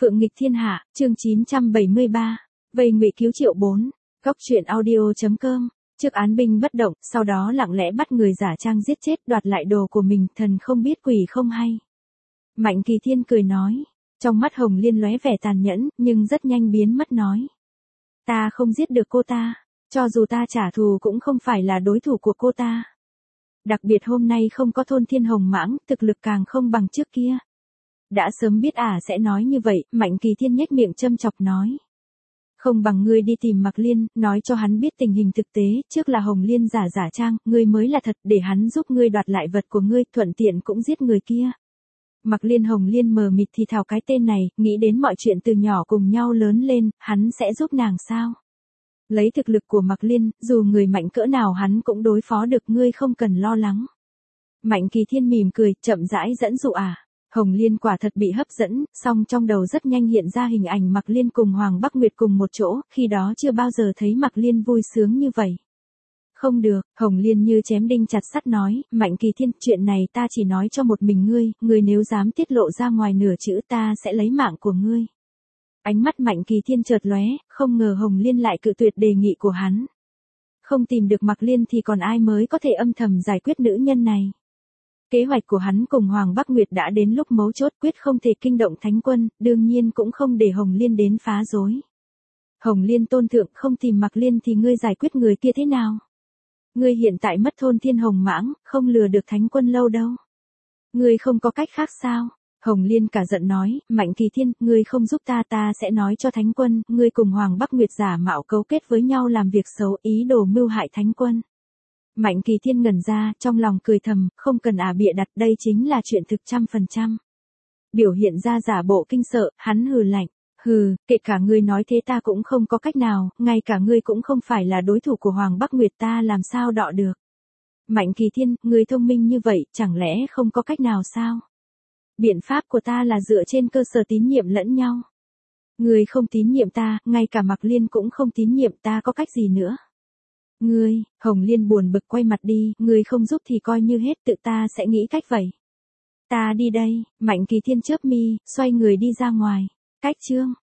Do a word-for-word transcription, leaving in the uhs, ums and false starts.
Phượng nghịch thiên hạ, chương chín trăm bảy mươi ba. Vây ngụy cứu triệu bốn. Góc truyện audio.com. Trước án binh bất động, sau đó lặng lẽ bắt người giả trang giết chết, đoạt lại đồ của mình, thần không biết quỷ không hay. Mạnh Kỳ Thiên cười nói. Trong mắt Hồng Liên lóe vẻ tàn nhẫn, nhưng rất nhanh biến mất nói. Ta không giết được cô ta. Cho dù ta trả thù cũng không phải là đối thủ của cô ta. Đặc biệt hôm nay không có thôn thiên hồng mãng, thực lực càng không bằng trước kia. Đã sớm biết ả à sẽ nói như vậy, Mạnh Kỳ Thiên nhếch miệng châm chọc nói. Không bằng ngươi đi tìm Mạc Liên, nói cho hắn biết tình hình thực tế, trước là Hồng Liên giả giả trang, ngươi mới là thật, để hắn giúp ngươi đoạt lại vật của ngươi, thuận tiện cũng giết người kia. Mạc Liên Hồng Liên mờ mịt thì thào cái tên này, nghĩ đến mọi chuyện từ nhỏ cùng nhau lớn lên, hắn sẽ giúp nàng sao? Lấy thực lực của Mạc Liên, dù người mạnh cỡ nào hắn cũng đối phó được, ngươi không cần lo lắng. Mạnh Kỳ Thiên mỉm cười, chậm rãi dẫn dụ à. Hồng Liên quả thật bị hấp dẫn, song trong đầu rất nhanh hiện ra hình ảnh Mạc Liên cùng Hoàng Bắc Nguyệt cùng một chỗ, khi đó chưa bao giờ thấy Mạc Liên vui sướng như vậy. Không được, Hồng Liên như chém đinh chặt sắt nói, Mạnh Kỳ Thiên, chuyện này ta chỉ nói cho một mình ngươi, ngươi nếu dám tiết lộ ra ngoài nửa chữ ta sẽ lấy mạng của ngươi. Ánh mắt Mạnh Kỳ Thiên chợt lóe, không ngờ Hồng Liên lại cự tuyệt đề nghị của hắn. Không tìm được Mạc Liên thì còn ai mới có thể âm thầm giải quyết nữ nhân này. Kế hoạch của hắn cùng Hoàng Bắc Nguyệt đã đến lúc mấu chốt, quyết không thể kinh động Thánh Quân, đương nhiên cũng không để Hồng Liên đến phá rối. Hồng Liên tôn thượng, không tìm Mạc Liên thì ngươi giải quyết người kia thế nào? Ngươi hiện tại mất thôn thiên hồng mãng, không lừa được Thánh Quân lâu đâu. Ngươi không có cách khác sao? Hồng Liên cả giận nói, Mạnh Kỳ Thiên, ngươi không giúp ta ta sẽ nói cho Thánh Quân, ngươi cùng Hoàng Bắc Nguyệt giả mạo cấu kết với nhau làm việc xấu, ý đồ mưu hại Thánh Quân. Mạnh Kỳ Thiên ngẩn ra, trong lòng cười thầm, không cần ả bịa đặt, đây chính là chuyện thực trăm phần trăm. Biểu hiện ra giả bộ kinh sợ, hắn hừ lạnh, hừ, kể cả ngươi nói thế ta cũng không có cách nào, ngay cả ngươi cũng không phải là đối thủ của Hoàng Bắc Nguyệt, ta làm sao đọ được. Mạnh Kỳ Thiên, ngươi thông minh như vậy, chẳng lẽ không có cách nào sao? Biện pháp của ta là dựa trên cơ sở tín nhiệm lẫn nhau. Ngươi không tín nhiệm ta, ngay cả Mạc Liên cũng không tín nhiệm, ta có cách gì nữa? Ngươi, Hồng Liên buồn bực quay mặt đi, ngươi không giúp thì coi như hết, tự ta sẽ nghĩ cách vậy. Ta đi đây, Mạnh Kỳ Thiên chớp mi, xoay người đi ra ngoài. Cách chương